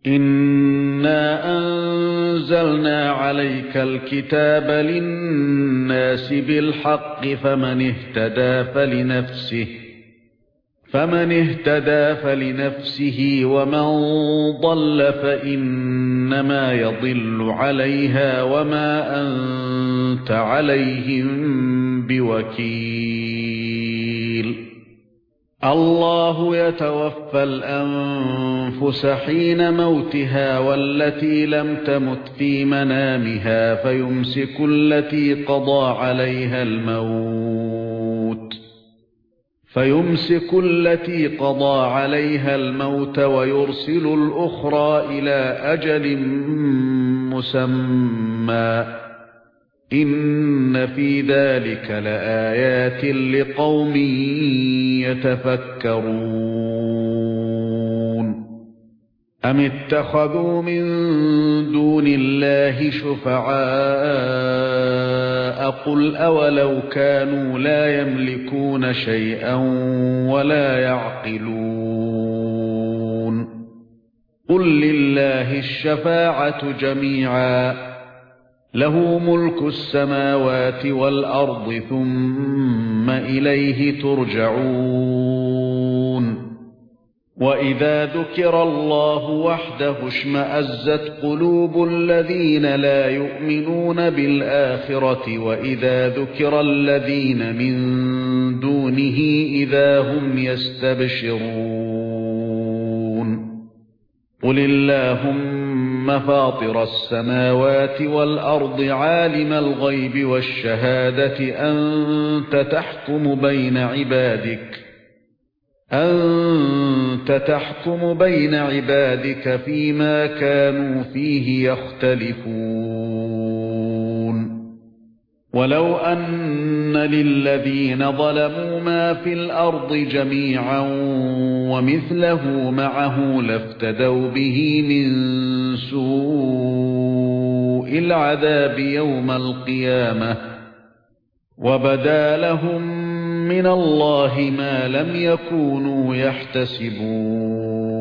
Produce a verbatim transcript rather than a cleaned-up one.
إِنَّا أَنزَلْنَا عَلَيْكَ الْكِتَابَ لِلنَّاسِ بِالْحَقِّ فَمَنِ اهْتَدَى فَلِنَفْسِهِ فَمَنِ اهْتَدَى فَلِنَفْسِهِ وَمَن ضَلَّ فَإِنَّمَا يَضِلُّ عَلَيْهَا وَمَا أَنتَ عَلَيْهِم بِوَكِيلٍ الله يتوفى الأنفس حين موتها والتي لم تمت في منامها فيمسك التي قضى عليها الموت فيمسك التي قضى عليها الموت ويرسل الأخرى إلى أجل مسمى إن في ذلك لآيات لقوم يتفكرون أم اتخذوا من دون الله شفعاء قل أولو كانوا لا يملكون شيئا ولا يعقلون قل لله الشفاعة جميعا له ملك السماوات والأرض ثم إليه ترجعون وإذا ذكر الله وحده اشمأزت قلوب الذين لا يؤمنون بالآخرة وإذا ذكر الذين من دونه إذا هم يستبشرون قل اللهم فاطر السماوات والأرض عالم الغيب والشهادة أنت تحكم بين عبادك أنت تحكم بين عبادك فيما كانوا فيه يختلفون ولو أن للذين ظلموا ما في الأرض جميعا ومثله معه لافتدوا به من سوء العذاب يوم القيامة وبدا لهم من الله ما لم يكونوا يحتسبون